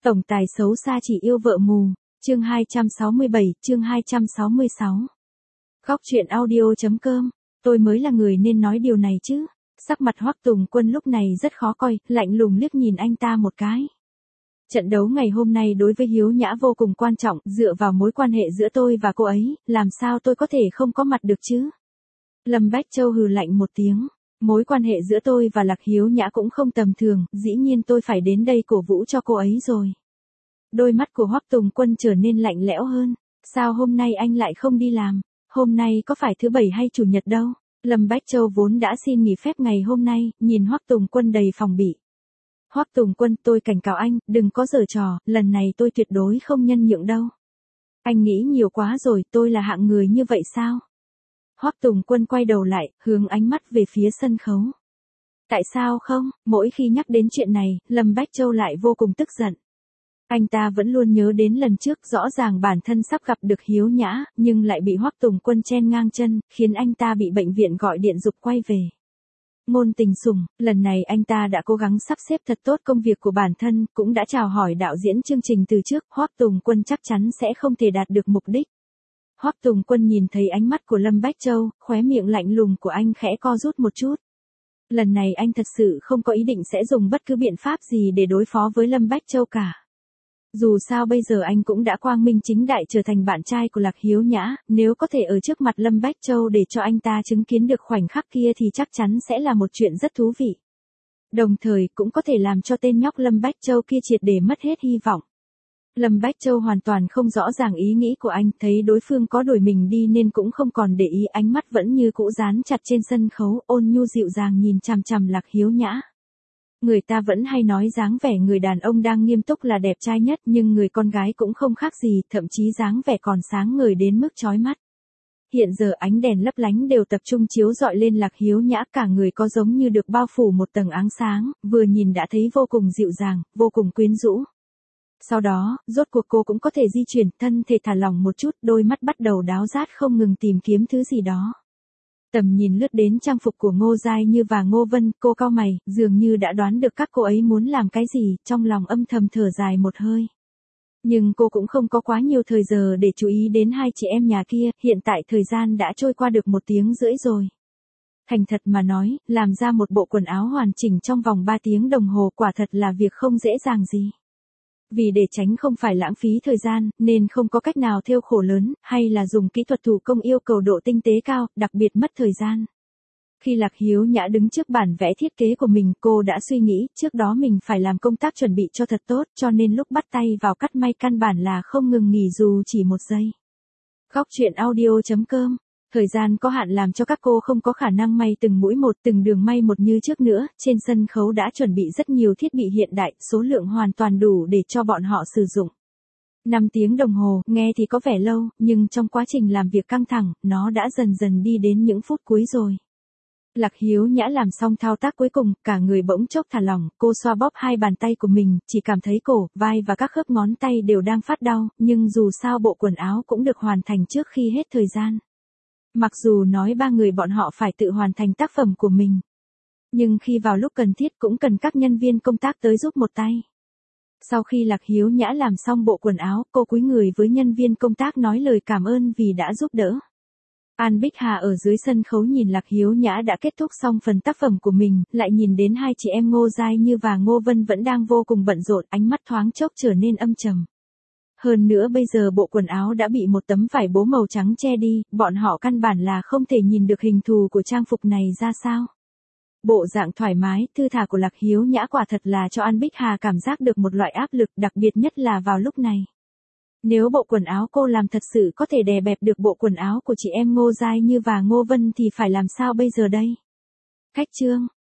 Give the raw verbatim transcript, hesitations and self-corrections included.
Tổng tài xấu xa chỉ yêu vợ mù, chương hai trăm sáu mươi bảy, chương hai trăm sáu mươi sáu. Góc truyện audio.com, tôi mới là người nên nói điều này chứ. Sắc mặt Hoắc Tùng Quân lúc này rất khó coi, lạnh lùng liếc nhìn anh ta một cái. Trận đấu ngày hôm nay đối với Hiếu Nhã vô cùng quan trọng, dựa vào mối quan hệ giữa tôi và cô ấy, làm sao tôi có thể không có mặt được chứ? Lâm Bách Châu hừ lạnh một tiếng. Mối quan hệ giữa tôi và Lạc Hiếu Nhã cũng không tầm thường, dĩ nhiên tôi phải đến đây cổ vũ cho cô ấy rồi. Đôi mắt của Hoắc Tùng Quân trở nên lạnh lẽo hơn. Sao hôm nay anh lại không đi làm? Hôm nay có phải thứ bảy hay chủ nhật đâu? Lâm Bách Châu vốn đã xin nghỉ phép ngày hôm nay, nhìn Hoắc Tùng Quân đầy phòng bị. Hoắc Tùng Quân, tôi cảnh cáo anh, đừng có giở trò, lần này tôi tuyệt đối không nhân nhượng đâu. Anh nghĩ nhiều quá rồi, tôi là hạng người như vậy sao? Hoắc Tùng Quân quay đầu lại, hướng ánh mắt về phía sân khấu. Tại sao không? Mỗi khi nhắc đến chuyện này, Lâm Bách Châu lại vô cùng tức giận. Anh ta vẫn luôn nhớ đến lần trước, rõ ràng bản thân sắp gặp được Hiếu Nhã, nhưng lại bị Hoắc Tùng Quân chen ngang chân, khiến anh ta bị bệnh viện gọi điện giục quay về. Ngôn Tình Sủng, lần này anh ta đã cố gắng sắp xếp thật tốt công việc của bản thân, cũng đã chào hỏi đạo diễn chương trình từ trước, Hoắc Tùng Quân chắc chắn sẽ không thể đạt được mục đích. Hoắc Tùng Quân nhìn thấy ánh mắt của Lâm Bách Châu, khóe miệng lạnh lùng của anh khẽ co rút một chút. Lần này anh thật sự không có ý định sẽ dùng bất cứ biện pháp gì để đối phó với Lâm Bách Châu cả. Dù sao bây giờ anh cũng đã quang minh chính đại trở thành bạn trai của Lạc Hiếu Nhã, nếu có thể ở trước mặt Lâm Bách Châu để cho anh ta chứng kiến được khoảnh khắc kia thì chắc chắn sẽ là một chuyện rất thú vị. Đồng thời cũng có thể làm cho tên nhóc Lâm Bách Châu kia triệt để mất hết hy vọng. Lâm Bách Châu hoàn toàn không rõ ràng ý nghĩ của anh, thấy đối phương có đuổi mình đi nên cũng không còn để ý, ánh mắt vẫn như cũ dán chặt trên sân khấu, ôn nhu dịu dàng nhìn chằm chằm Lạc Hiếu Nhã. Người ta vẫn hay nói dáng vẻ người đàn ông đang nghiêm túc là đẹp trai nhất, nhưng người con gái cũng không khác gì, thậm chí dáng vẻ còn sáng ngời đến mức chói mắt. Hiện giờ ánh đèn lấp lánh đều tập trung chiếu rọi lên Lạc Hiếu Nhã, cả người có giống như được bao phủ một tầng ánh sáng, vừa nhìn đã thấy vô cùng dịu dàng, vô cùng quyến rũ. Sau đó, rốt cuộc cô cũng có thể di chuyển, thân thể thả lỏng một chút, đôi mắt bắt đầu đáo rát không ngừng tìm kiếm thứ gì đó. Tầm nhìn lướt đến trang phục của Ngô Giai Như và Ngô Vân, cô cau mày, dường như đã đoán được các cô ấy muốn làm cái gì, trong lòng âm thầm thở dài một hơi. Nhưng cô cũng không có quá nhiều thời giờ để chú ý đến hai chị em nhà kia, hiện tại thời gian đã trôi qua được một tiếng rưỡi rồi. Thành thật mà nói, làm ra một bộ quần áo hoàn chỉnh trong vòng ba tiếng đồng hồ quả thật là việc không dễ dàng gì. Vì để tránh không phải lãng phí thời gian, nên không có cách nào thêu khổ lớn, hay là dùng kỹ thuật thủ công yêu cầu độ tinh tế cao, đặc biệt mất thời gian. Khi Lạc Hiếu Nhã đứng trước bản vẽ thiết kế của mình, cô đã suy nghĩ, trước đó mình phải làm công tác chuẩn bị cho thật tốt, cho nên lúc bắt tay vào cắt may căn bản là không ngừng nghỉ dù chỉ một giây. Góc truyện audio.com, thời gian có hạn làm cho các cô không có khả năng may từng mũi một, từng đường may một như trước nữa, trên sân khấu đã chuẩn bị rất nhiều thiết bị hiện đại, số lượng hoàn toàn đủ để cho bọn họ sử dụng. năm tiếng đồng hồ, nghe thì có vẻ lâu, nhưng trong quá trình làm việc căng thẳng, nó đã dần dần đi đến những phút cuối rồi. Lạc Hiếu Nhã làm xong thao tác cuối cùng, cả người bỗng chốc thả lỏng, cô xoa bóp hai bàn tay của mình, chỉ cảm thấy cổ, vai và các khớp ngón tay đều đang phát đau, nhưng dù sao bộ quần áo cũng được hoàn thành trước khi hết thời gian. Mặc dù nói ba người bọn họ phải tự hoàn thành tác phẩm của mình, nhưng khi vào lúc cần thiết cũng cần các nhân viên công tác tới giúp một tay. Sau khi Lạc Hiếu Nhã làm xong bộ quần áo, cô cúi người với nhân viên công tác nói lời cảm ơn vì đã giúp đỡ. An Bích Hà ở dưới sân khấu nhìn Lạc Hiếu Nhã đã kết thúc xong phần tác phẩm của mình, lại nhìn đến hai chị em Ngô Giai Như và Ngô Vân vẫn đang vô cùng bận rộn, ánh mắt thoáng chốc trở nên âm trầm. Hơn nữa bây giờ bộ quần áo đã bị một tấm vải bố màu trắng che đi, bọn họ căn bản là không thể nhìn được hình thù của trang phục này ra sao. Bộ dạng thoải mái, thư thả của Lạc Hiếu Nhã quả thật là cho An Bích Hà cảm giác được một loại áp lực, đặc biệt nhất là vào lúc này. Nếu bộ quần áo cô làm thật sự có thể đè bẹp được bộ quần áo của chị em Ngô Giai Như và Ngô Vân thì phải làm sao bây giờ đây? Khách trương,